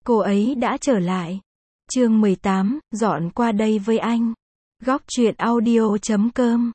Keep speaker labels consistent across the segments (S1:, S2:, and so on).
S1: cô ấy đã trở lại. Chương 18, dọn qua đây với anh. Góc truyện audio.com.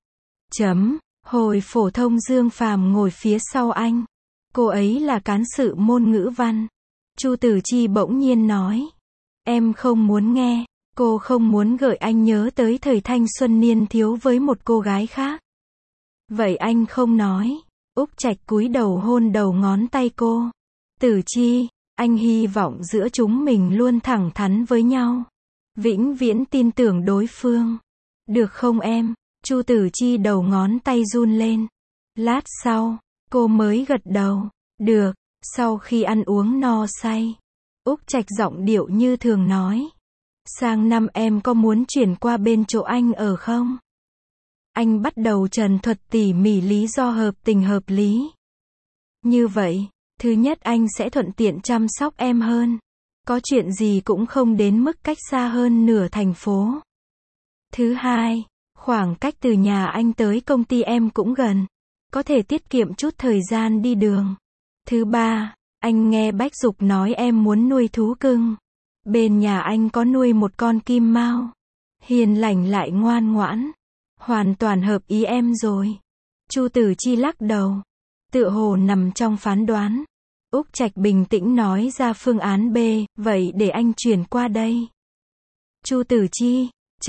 S1: Hồi phổ thông Dương Phàm ngồi phía sau anh. Cô ấy là cán sự môn ngữ văn. Chu Tử Chi bỗng nhiên nói. Em không muốn nghe. Cô không muốn gợi anh nhớ tới thời thanh xuân niên thiếu với một cô gái khác. Vậy anh không nói. Úc Trạch cúi đầu hôn đầu ngón tay cô. Tử Chi, anh hy vọng giữa chúng mình luôn thẳng thắn với nhau. Vĩnh viễn tin tưởng đối phương. Được không em? Chu Tử Chi đầu ngón tay run lên. Lát sau, cô mới gật đầu. Được. Sau khi ăn uống no say, Úc Trạch giọng điệu như thường nói. Sang năm em có muốn chuyển qua bên chỗ anh ở không? Anh bắt đầu trần thuật tỉ mỉ lý do hợp tình hợp lý. Như vậy, thứ nhất anh sẽ thuận tiện chăm sóc em hơn. Có chuyện gì cũng không đến mức cách xa hơn nửa thành phố. Thứ hai, khoảng cách từ nhà anh tới công ty em cũng gần. Có thể tiết kiệm chút thời gian đi đường. Thứ ba, anh nghe Bách Dục nói em muốn nuôi thú cưng. Bên nhà anh có nuôi một con kim mao. Hiền lành lại ngoan ngoãn. Hoàn toàn hợp ý em rồi. Chu Tử Chi lắc đầu. Tựa hồ nằm trong phán đoán. Úc Trạch bình tĩnh nói ra phương án B, vậy để anh chuyển qua đây. Chu Tử Chi,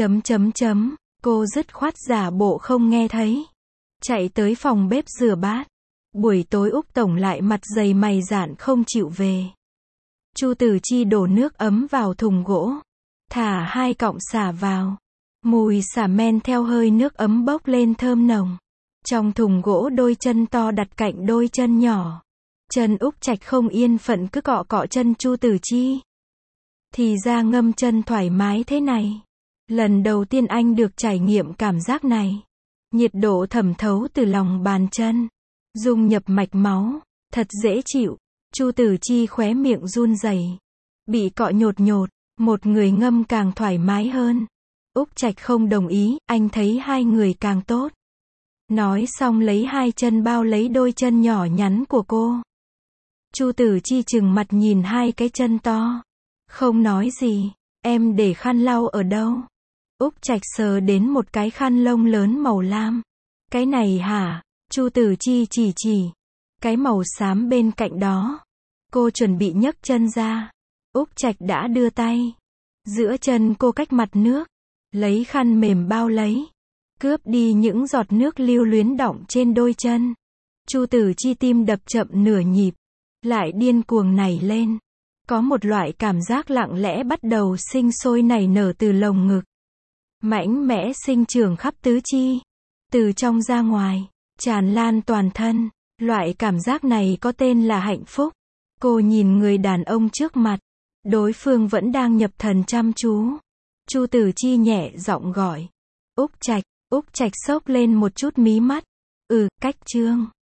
S1: cô dứt khoát giả bộ không nghe thấy. Chạy tới phòng bếp rửa bát. Buổi tối Úc Tổng lại mặt dày mày dạn không chịu về. Chu Tử Chi đổ nước ấm vào thùng gỗ. Thả 2 cọng sả vào. Mùi sả men theo hơi nước ấm bốc lên thơm nồng. Trong thùng gỗ đôi chân to đặt cạnh đôi chân nhỏ. Chân Úc Trạch không yên phận cứ cọ cọ chân Chu Tử Chi. Thì ra ngâm chân thoải mái thế này. Lần đầu tiên anh được trải nghiệm cảm giác này. Nhiệt độ thẩm thấu từ lòng bàn chân. Dung nhập mạch máu. Thật dễ chịu. Chu Tử Chi khóe miệng run rẩy. Bị cọ nhột nhột. Một người ngâm càng thoải mái hơn. Úc Trạch không đồng ý, anh thấy 2 người càng tốt. Nói xong lấy 2 chân bao lấy đôi chân nhỏ nhắn của cô. Chu Tử Chi trừng mặt nhìn 2 cái chân to. Không nói gì. Em để khăn lau ở đâu? Úc Trạch sờ đến một cái khăn lông lớn màu lam. Cái này hả? Chu Tử Chi chỉ. Cái màu xám bên cạnh đó. Cô chuẩn bị nhấc chân ra. Úc Trạch đã đưa tay. Giữa chân cô cách mặt nước. Lấy khăn mềm bao lấy. Cướp đi những giọt nước lưu luyến đọng trên đôi chân. Chu Tử Chi tim đập chậm nửa nhịp. Lại điên cuồng nảy lên. Có một loại cảm giác lặng lẽ bắt đầu sinh sôi nảy nở từ lồng ngực. Mãnh mẽ sinh trưởng khắp tứ chi. Từ trong ra ngoài. Tràn lan toàn thân. Loại cảm giác này có tên là hạnh phúc. Cô nhìn người đàn ông trước mặt. Đối phương vẫn đang nhập thần chăm chú. Chu Tử Chi nhẹ giọng gọi. Úc Trạch. Úc Trạch xốc lên một chút mí mắt. Cách Trương.